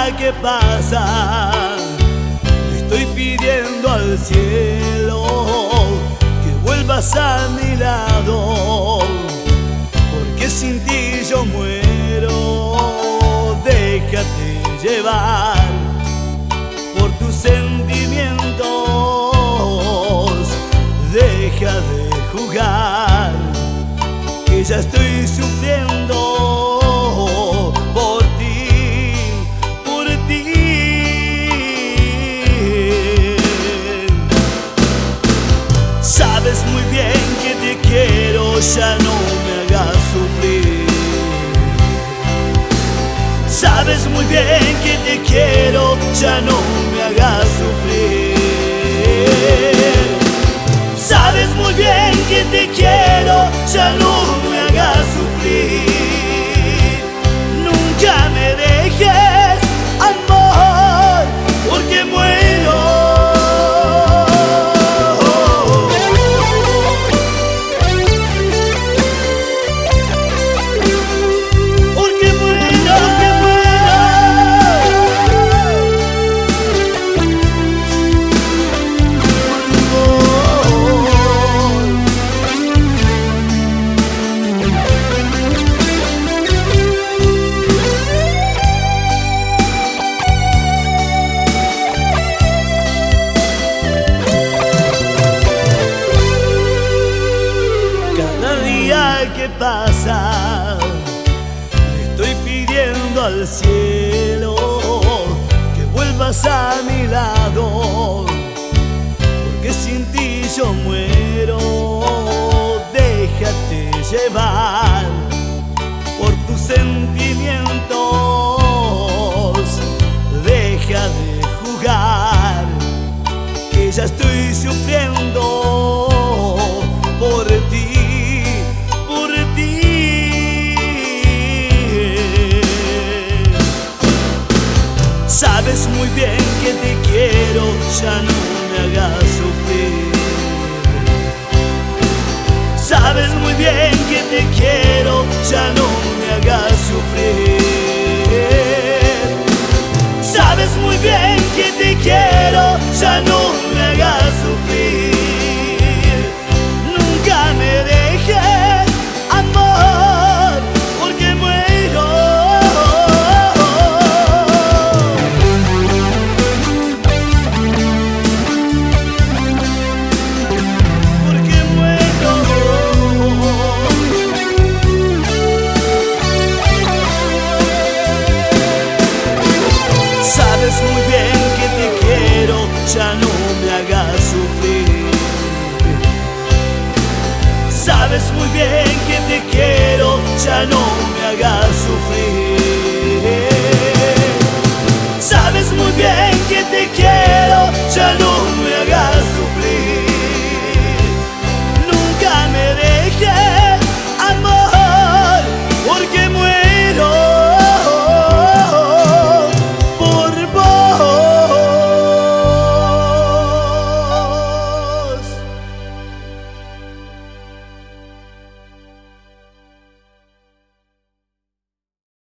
día que pasa, le estoy pidiendo al cielo que vuelvas a mi lado, porque sin ti yo muero. Déjate llevar por tus sentimientos, deja de jugar, que ya estoy sufriendo por ti, por ti. Sabes muy bien que te quiero, ya no me hagas sufrir. Sabes muy bien que te quiero, ya no me hagas sufrir. Sabes muy bien que te quiero, ya no me hagas sufrir. Nunca me dejes, amor, porque muero. Porque muero, porque muero. Cada día que pasa, le estoy pidiendo al cielo que vuelvas a mi lado, porque sin ti yo muero. Déjate llevar por tus sentimientos, deja de jugar, que ya estoy sufriendo por ti, por ti. Sabes muy bien que te quiero, ya no me hagas sufrir. Sabes muy bien que te quiero, ya no me hagas sufrir. Sabes muy bien que te quiero, ya no me hagas sufrir. Nunca me dejes, amor, porque muero. Porque muero. Sabes muy bien que te quiero, ya no me hagas sufrir. Sabes muy bien que te quiero, ya no me hagas sufrir. Sabes muy bien que te quiero.